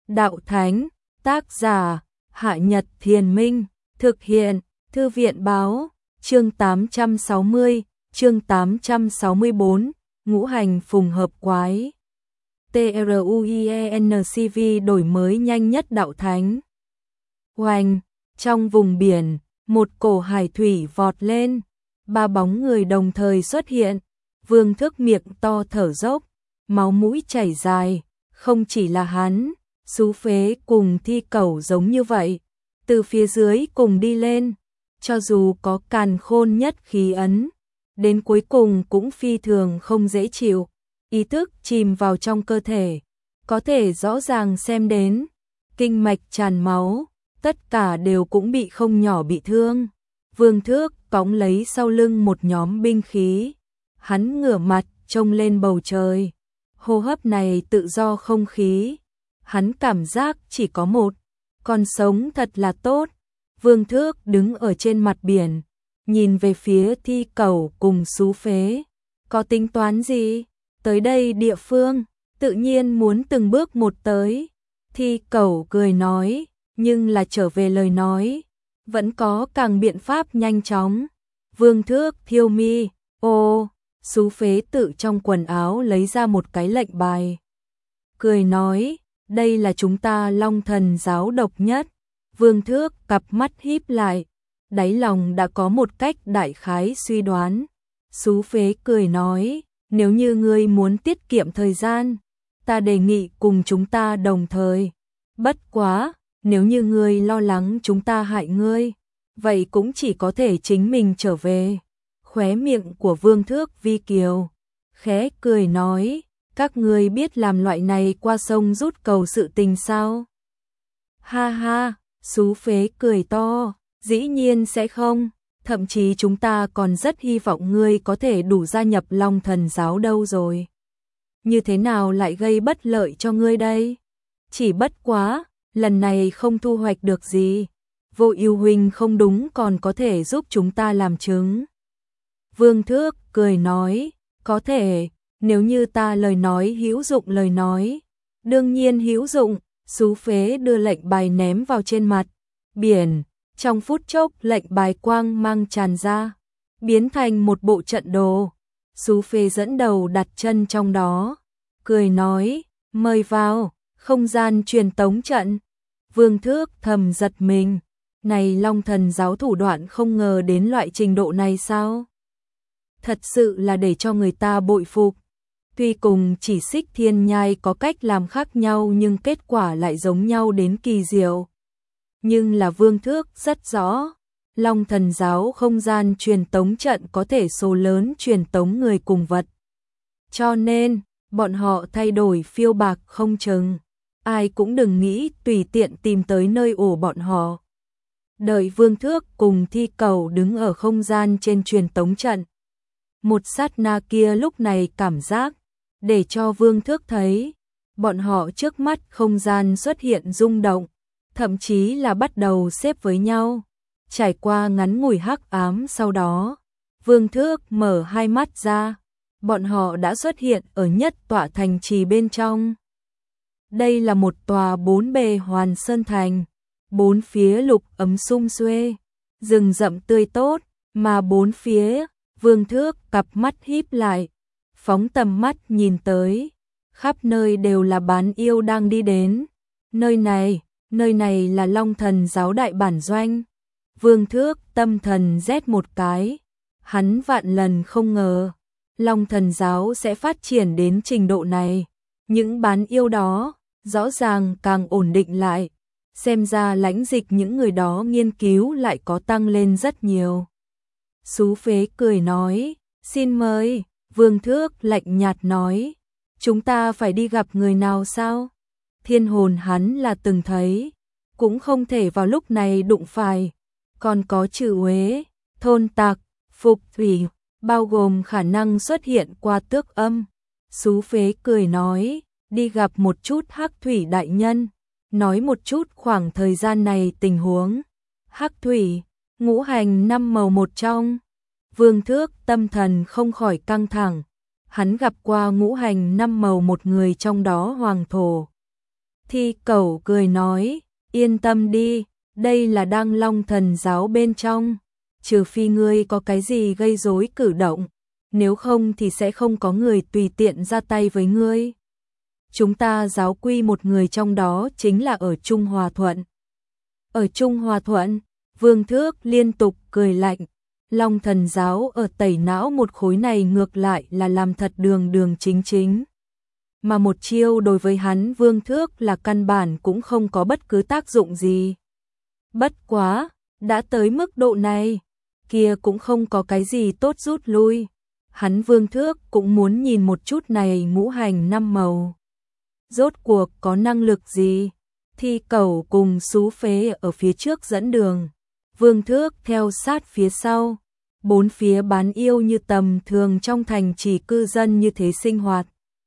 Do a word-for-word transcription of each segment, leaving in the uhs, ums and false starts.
Đạo Thánh, tác giả, Hạ Nhật Thiền Minh, thực hiện, Thư viện Báo, chương tám trăm sáu mươi, chương tám trăm sáu mươi tư, ngũ hành phùng hợp quái. TRUIENCV đổi mới nhanh nhất Đạo Thánh. Oanh, trong vùng biển, một cổ hải thủy vọt lên, ba bóng người đồng thời xuất hiện, Vương Thước miệng to thở dốc, máu mũi chảy dài, không chỉ là hắn, Sú Phế cùng Thi Cẩu giống như vậy, từ phía dưới cùng đi lên, cho dù có càn khôn nhất khí ấn, đến cuối cùng cũng phi thường không dễ chịu, ý thức chìm vào trong cơ thể, có thể rõ ràng xem đến, kinh mạch tràn máu, tất cả đều cũng bị không nhỏ bị thương. Vương Thước cõng lấy sau lưng một nhóm binh khí, hắn ngửa mặt trông lên bầu trời, hô hấp này tự do không khí, hắn cảm giác chỉ có một, còn sống thật là tốt. Vương Thước đứng ở trên mặt biển, nhìn về phía Thi Cẩu cùng Sú Phế, có tính toán gì? Tới đây địa phương, tự nhiên muốn từng bước một tới. Thi Cẩu cười nói, nhưng là trở về lời nói, vẫn có càng biện pháp nhanh chóng. Vương Thước thiêu mi, ô, Sú Phế tự trong quần áo lấy ra một cái lệnh bài. Cười nói, đây là chúng ta Long Thần giáo độc nhất. Vương Thước cặp mắt híp lại, đáy lòng đã có một cách đại khái suy đoán. Sú Phế cười nói, nếu như ngươi muốn tiết kiệm thời gian, ta đề nghị cùng chúng ta đồng thời. Bất quá, nếu như ngươi lo lắng chúng ta hại ngươi, vậy cũng chỉ có thể chính mình trở về. Khóe miệng của Vương Thước vi kiều, khẽ cười nói, các ngươi biết làm loại này qua sông rút cầu sự tình sao? Ha ha, Sú Phế cười to, dĩ nhiên sẽ không, thậm chí chúng ta còn rất hy vọng ngươi có thể đủ gia nhập Long Thần giáo đâu rồi. Như thế nào lại gây bất lợi cho ngươi đây? Chỉ bất quá, lần này không thu hoạch được gì, Vô Ưu huynh không đúng còn có thể giúp chúng ta làm chứng. Vương Thước cười nói, có thể, nếu như ta lời nói hữu dụng lời nói, đương nhiên hữu dụng. Sú Phế đưa lệnh bài ném vào trên mặt biển, trong phút chốc lệnh bài quang mang tràn ra, biến thành một bộ trận đồ. Sú Phế dẫn đầu đặt chân trong đó, cười nói, mời vào, không gian truyền tống trận. Vương Thước thầm giật mình, này Long Thần giáo thủ đoạn không ngờ đến loại trình độ này sao? Thật sự là để cho người ta bội phục. Tuy cùng chỉ Xích Thiên Nhai có cách làm khác nhau nhưng kết quả lại giống nhau đến kỳ diệu. Nhưng là Vương Thước rất rõ, Long Thần giáo không gian truyền tống trận có thể số lớn truyền tống người cùng vật. Cho nên, bọn họ thay đổi phiêu bạc không chừng, ai cũng đừng nghĩ tùy tiện tìm tới nơi ổ bọn họ. Đợi Vương Thước cùng Thi Cẩu đứng ở không gian trên truyền tống trận. Một sát na kia lúc này cảm giác, để cho Vương Thước thấy, bọn họ trước mắt không gian xuất hiện rung động, thậm chí là bắt đầu xếp với nhau. Trải qua ngắn ngủi hắc ám sau đó, Vương Thước mở hai mắt ra, bọn họ đã xuất hiện ở nhất tọa thành trì bên trong. Đây là một tòa bốn bề hoàn sơn thành, bốn phía lục ấm sum xuê, rừng rậm tươi tốt, mà bốn phía, Vương Thước cặp mắt híp lại, phóng tầm mắt nhìn tới, khắp nơi đều là bán yêu đang đi đến. Nơi này, nơi này là Long Thần giáo đại bản doanh. Vương Thước tâm thần rét một cái, hắn vạn lần không ngờ, Long Thần giáo sẽ phát triển đến trình độ này. Những bán yêu đó, rõ ràng càng ổn định lại, xem ra lãnh dịch những người đó nghiên cứu lại có tăng lên rất nhiều. Sú Phế cười nói, xin mời. Vương Thước lạnh nhạt nói, chúng ta phải đi gặp người nào sao? Thiên hồn hắn là từng thấy, cũng không thể vào lúc này đụng phải. Còn có Trừ Uế, Thôn Tạc, Phục Thủy, bao gồm khả năng xuất hiện qua tước âm. Sú Phế cười nói, đi gặp một chút Hắc Thủy đại nhân, nói một chút khoảng thời gian này tình huống. Hắc Thủy, ngũ hành năm màu một trong. Vương Thước tâm thần không khỏi căng thẳng, hắn gặp qua ngũ hành năm màu một người trong đó hoàng thổ. Thi Cẩu cười nói, yên tâm đi, đây là Đăng Long thần giáo bên trong, trừ phi ngươi có cái gì gây rối cử động, nếu không thì sẽ không có người tùy tiện ra tay với ngươi. Chúng ta giáo quy một người trong đó chính là ở Trung Hòa Thuận. Ở Trung Hòa Thuận, Vương Thước liên tục cười lạnh, Long thần giáo ở tẩy não một khối này ngược lại là làm thật đường đường chính chính. Mà một chiêu đối với hắn Vương Thước là căn bản cũng không có bất cứ tác dụng gì. Bất quá, đã tới mức độ này, kia cũng không có cái gì tốt rút lui. Hắn Vương Thước cũng muốn nhìn một chút này ngũ hành năm màu. Rốt cuộc có năng lực gì? Thi Cẩu cùng Sú Phế ở phía trước dẫn đường, Vương Thước theo sát phía sau. Bốn phía bán yêu như tầm thường trong thành trì cư dân như thế sinh hoạt.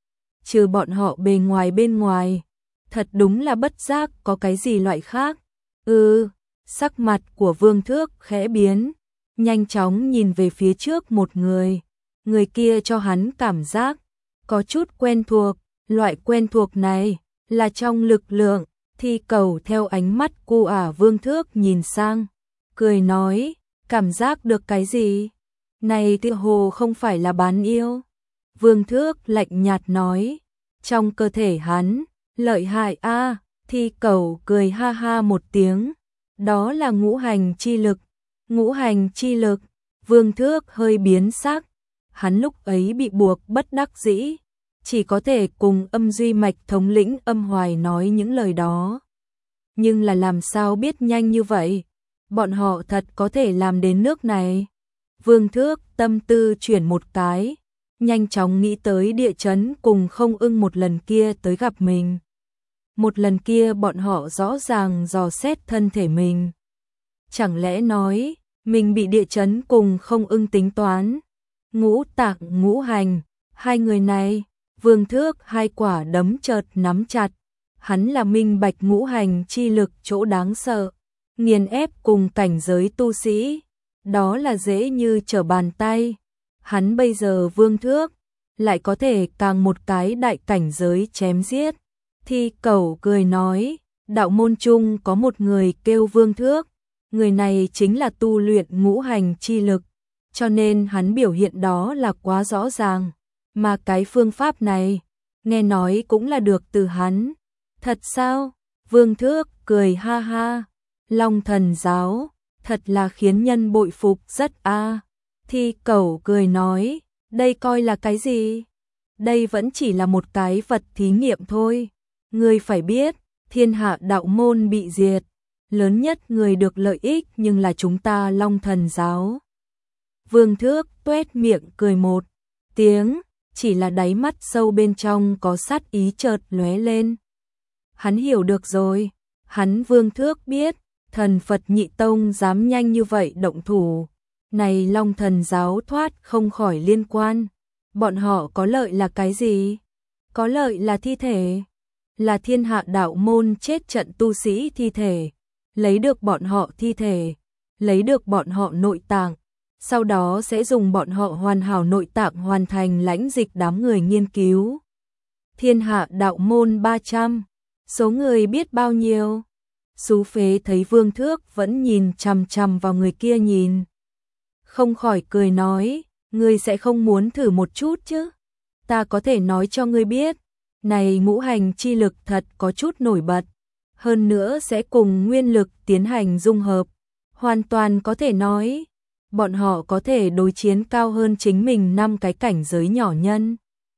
Trừ bọn họ bề ngoài bên ngoài, thật đúng là bất giác có cái gì loại khác. Ừ, sắc mặt của Vương Thước khẽ biến, nhanh chóng nhìn về phía trước một người. Người kia cho hắn cảm giác có chút quen thuộc, loại quen thuộc này là trong lực lượng. Thi Cẩu theo ánh mắt cu ả Vương Thước nhìn sang, cười nói, cảm giác được cái gì? Này tựa hồ không phải là bán yêu. Vương Thước lạnh nhạt nói, trong cơ thể hắn, lợi hại a. À, Thi Cẩu cười ha ha một tiếng, đó là ngũ hành chi lực. Ngũ hành chi lực, Vương Thước hơi biến sắc, hắn lúc ấy bị buộc bất đắc dĩ, chỉ có thể cùng Âm Duy Mạch thống lĩnh Âm Hoài nói những lời đó. Nhưng là làm sao biết nhanh như vậy? Bọn họ thật có thể làm đến nước này. Vương Thước tâm tư chuyển một cái, nhanh chóng nghĩ tới địa chấn cùng Không Ưng một lần kia tới gặp mình. Một lần kia bọn họ rõ ràng dò xét thân thể mình. Chẳng lẽ nói, mình bị địa chấn cùng Không Ưng tính toán? Ngũ tạng ngũ hành, hai người này, Vương Thước hai quả đấm chợt nắm chặt. Hắn là minh bạch ngũ hành chi lực chỗ đáng sợ, nghiền ép cùng cảnh giới tu sĩ, đó là dễ như trở bàn tay. Hắn bây giờ Vương Thước, lại có thể càng một cái đại cảnh giới chém giết. Thi Cẩu cười nói, đạo môn chung có một người kêu Vương Thước, người này chính là tu luyện ngũ hành chi lực, cho nên hắn biểu hiện đó là quá rõ ràng, mà cái phương pháp này, nghe nói cũng là được từ hắn. Thật sao? Vương Thước cười ha ha, Long thần giáo, thật là khiến nhân bội phục rất a. À. Thi Cẩu cười nói, đây coi là cái gì? Đây vẫn chỉ là một cái vật thí nghiệm thôi. Ngươi phải biết, thiên hạ đạo môn bị diệt, lớn nhất người được lợi ích nhưng là chúng ta Long thần giáo. Vương Thước tuét miệng cười một tiếng, chỉ là đáy mắt sâu bên trong có sát ý chợt lóe lên. Hắn hiểu được rồi, hắn Vương Thước biết, thần Phật Nhị Tông dám nhanh như vậy động thủ, này Long thần giáo thoát không khỏi liên quan. Bọn họ có lợi là cái gì? Có lợi là thi thể, là thiên hạ đạo môn chết trận tu sĩ thi thể, lấy được bọn họ thi thể, lấy được bọn họ nội tạng, sau đó sẽ dùng bọn họ hoàn hảo nội tạng hoàn thành lãnh dịch đám người nghiên cứu. Thiên hạ đạo môn ba trăm, số người biết bao nhiêu? Sú Phế thấy Vương Thước vẫn nhìn chằm chằm vào người kia nhìn, không khỏi cười nói, ngươi sẽ không muốn thử một chút chứ? Ta có thể nói cho ngươi biết, này ngũ hành chi lực thật có chút nổi bật, hơn nữa sẽ cùng nguyên lực tiến hành dung hợp, hoàn toàn có thể nói, bọn họ có thể đối chiến cao hơn chính mình năm cái cảnh giới nhỏ nhân.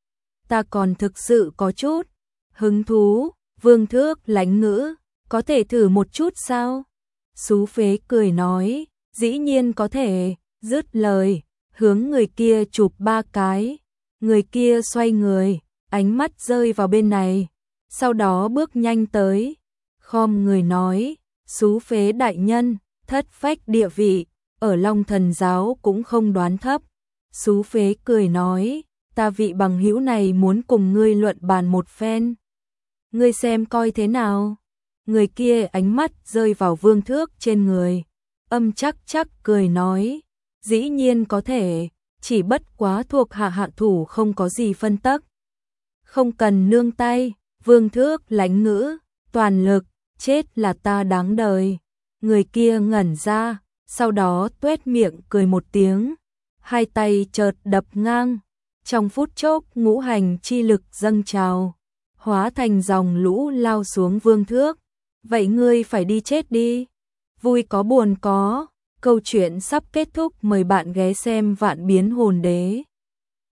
Ta còn thực sự có chút hứng thú. Vương Thước lãnh ngữ, có thể thử một chút sao? Sú Phế cười nói, dĩ nhiên có thể. Dứt lời, hướng người kia chụp ba cái, người kia xoay người, ánh mắt rơi vào bên này, sau đó bước nhanh tới, khom người nói, Sú Phế đại nhân, thất phách địa vị, ở Long thần giáo cũng không đoán thấp. Sú Phế cười nói, ta vị bằng hữu này muốn cùng ngươi luận bàn một phen. Ngươi xem coi thế nào? Người kia ánh mắt rơi vào Vương Thước trên người, âm chắc chắc cười nói, dĩ nhiên có thể, chỉ bất quá thuộc hạ hạ thủ không có gì phân tắc. Không cần nương tay. Vương Thước lãnh ngữ, toàn lực, chết là ta đáng đời. Người kia ngẩn ra, sau đó tuét miệng cười một tiếng, hai tay chợt đập ngang, trong phút chốc ngũ hành chi lực dâng trào, hóa thành dòng lũ lao xuống Vương Thước. Vậy ngươi phải đi chết đi. Vui có buồn có, câu chuyện sắp kết thúc, mời bạn ghé xem Vạn Biến Hồn Đế.